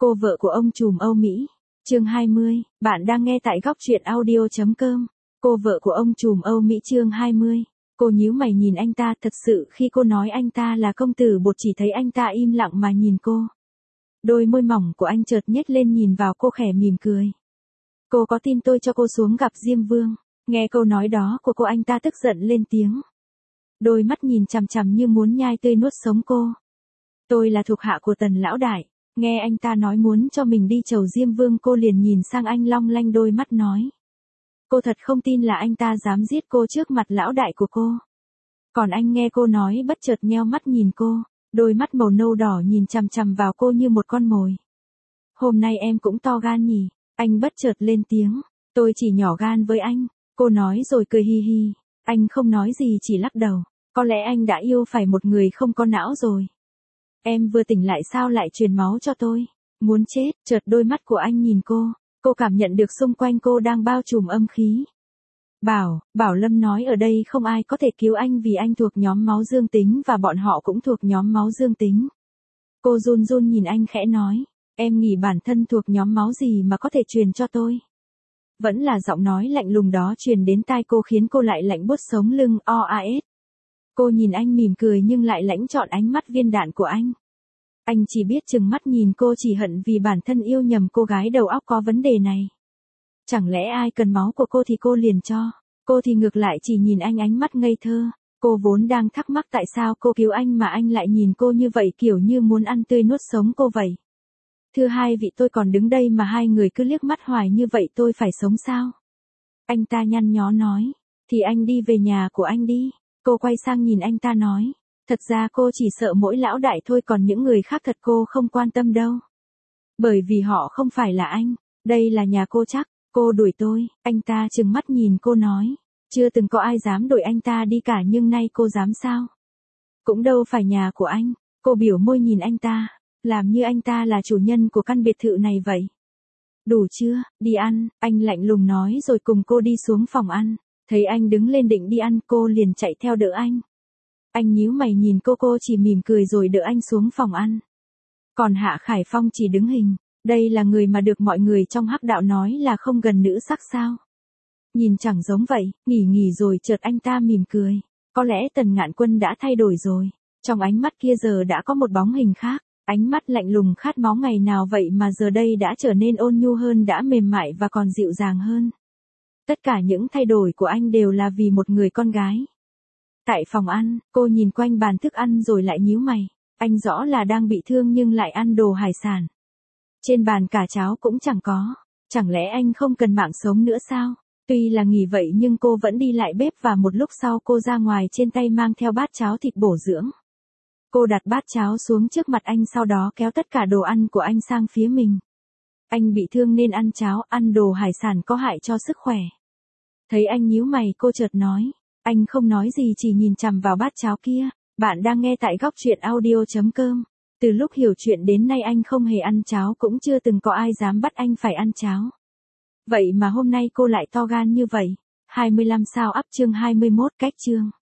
Cô vợ của ông trùm Âu Mỹ. Chương 20, bạn đang nghe tại góc truyện audio.com. Cô vợ của ông trùm Âu Mỹ chương 20. Cô nhíu mày nhìn anh ta, thật sự khi cô nói anh ta là công tử bột chỉ thấy anh ta im lặng mà nhìn cô. Đôi môi mỏng của anh chợt nhếch lên nhìn vào cô khẽ mỉm cười. Cô có tin tôi cho cô xuống gặp Diêm Vương? Nghe câu nói đó của cô anh ta tức giận lên tiếng. Đôi mắt nhìn chằm chằm như muốn nhai tươi nuốt sống cô. Tôi là thuộc hạ của Tần lão đại. Nghe anh ta nói muốn cho mình đi chầu Diêm Vương, cô liền nhìn sang anh long lanh đôi mắt nói. Cô thật không tin là anh ta dám giết cô trước mặt lão đại của cô. Còn anh nghe cô nói bất chợt nheo mắt nhìn cô, đôi mắt màu nâu đỏ nhìn chằm chằm vào cô như một con mồi. Hôm nay em cũng to gan nhỉ, anh bất chợt lên tiếng. Tôi chỉ nhỏ gan với anh, cô nói rồi cười hi hi. Anh không nói gì chỉ lắc đầu, có lẽ anh đã yêu phải một người không có não rồi. Em vừa tỉnh lại sao lại truyền máu cho tôi? Muốn chết, chợt đôi mắt của anh nhìn cô cảm nhận được xung quanh cô đang bao trùm âm khí. Bảo Lâm nói ở đây không ai có thể cứu anh vì anh thuộc nhóm máu dương tính và bọn họ cũng thuộc nhóm máu dương tính. Cô run run nhìn anh khẽ nói, em nghĩ bản thân thuộc nhóm máu gì mà có thể truyền cho tôi? Vẫn là giọng nói lạnh lùng đó truyền đến tai cô khiến cô lại lạnh buốt sống lưng OAS. Cô nhìn anh mỉm cười nhưng lại lãnh trọn ánh mắt viên đạn của anh. Anh chỉ biết trừng mắt nhìn cô, chỉ hận vì bản thân yêu nhầm cô gái đầu óc có vấn đề này. Chẳng lẽ ai cần máu của cô thì cô liền cho, cô thì ngược lại chỉ nhìn anh ánh mắt ngây thơ. Cô vốn đang thắc mắc tại sao cô cứu anh mà anh lại nhìn cô như vậy, kiểu như muốn ăn tươi nuốt sống cô vậy. Thưa hai vị, tôi còn đứng đây mà hai người cứ liếc mắt hoài như vậy, tôi phải sống sao? Anh ta nhăn nhó nói, thì anh đi về nhà của anh đi. Cô quay sang nhìn anh ta nói, thật ra cô chỉ sợ mỗi lão đại thôi, còn những người khác thật cô không quan tâm đâu. Bởi vì họ không phải là anh, đây là nhà cô chắc. Cô đuổi tôi, anh ta trừng mắt nhìn cô nói, chưa từng có ai dám đuổi anh ta đi cả, nhưng nay cô dám sao? Cũng đâu phải nhà của anh. Cô biểu môi nhìn anh ta, làm như anh ta là chủ nhân của căn biệt thự này vậy. Đủ chưa, đi ăn, anh lạnh lùng nói rồi cùng cô đi xuống phòng ăn. Thấy anh đứng lên định đi ăn, cô liền chạy theo đỡ anh. Anh nhíu mày nhìn cô chỉ mỉm cười rồi đỡ anh xuống phòng ăn. Còn Hạ Khải Phong chỉ đứng hình, đây là người mà được mọi người trong hắc đạo nói là không gần nữ sắc sao. Nhìn chẳng giống vậy, nghỉ rồi chợt anh ta mỉm cười. Có lẽ Tần Ngạn Quân đã thay đổi rồi, trong ánh mắt kia giờ đã có một bóng hình khác. Ánh mắt lạnh lùng khát máu ngày nào vậy mà giờ đây đã trở nên ôn nhu hơn, đã mềm mại và còn dịu dàng hơn. Tất cả những thay đổi của anh đều là vì một người con gái. Tại phòng ăn, cô nhìn quanh bàn thức ăn rồi lại nhíu mày. Anh rõ là đang bị thương nhưng lại ăn đồ hải sản. Trên bàn cả cháo cũng chẳng có. Chẳng lẽ anh không cần mạng sống nữa sao? Tuy là nghỉ vậy nhưng cô vẫn đi lại bếp và một lúc sau cô ra ngoài, trên tay mang theo bát cháo thịt bổ dưỡng. Cô đặt bát cháo xuống trước mặt anh, sau đó kéo tất cả đồ ăn của anh sang phía mình. Anh bị thương nên ăn cháo, ăn đồ hải sản có hại cho sức khỏe. Thấy anh nhíu mày, cô chợt nói. Anh không nói gì, chỉ nhìn chằm vào bát cháo kia. Bạn đang nghe tại góc truyện audio.com. Từ lúc hiểu chuyện đến nay anh không hề ăn cháo, cũng chưa từng có ai dám bắt anh phải ăn cháo. Vậy mà hôm nay cô lại to gan như vậy. 25 sao up chương 21 cách chương.